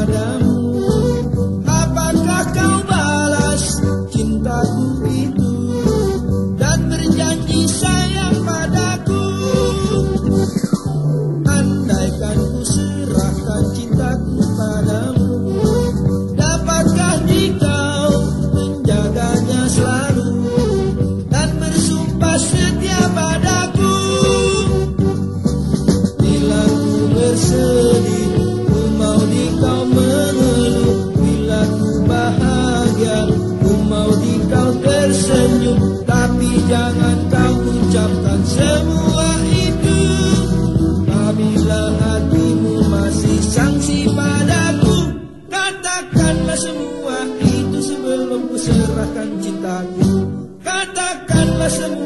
padamu. Apakah kau balas cintaku itu dan berjanji sayang padaku? Andaikan ku serahkan cintaku padamu, dapatkah kau menjaganya selalu dan bersumpah setia padaku? Bila ku bersedih, ku mau di kau mengeluh. Bila ku bahagia, ku mau di kau tersenyum. Tapi jangan kau ucapkan semua itu apabila hatimu masih sangsi padaku. Katakanlah semua itu sebelum ku serahkan cintaku. Katakanlah semua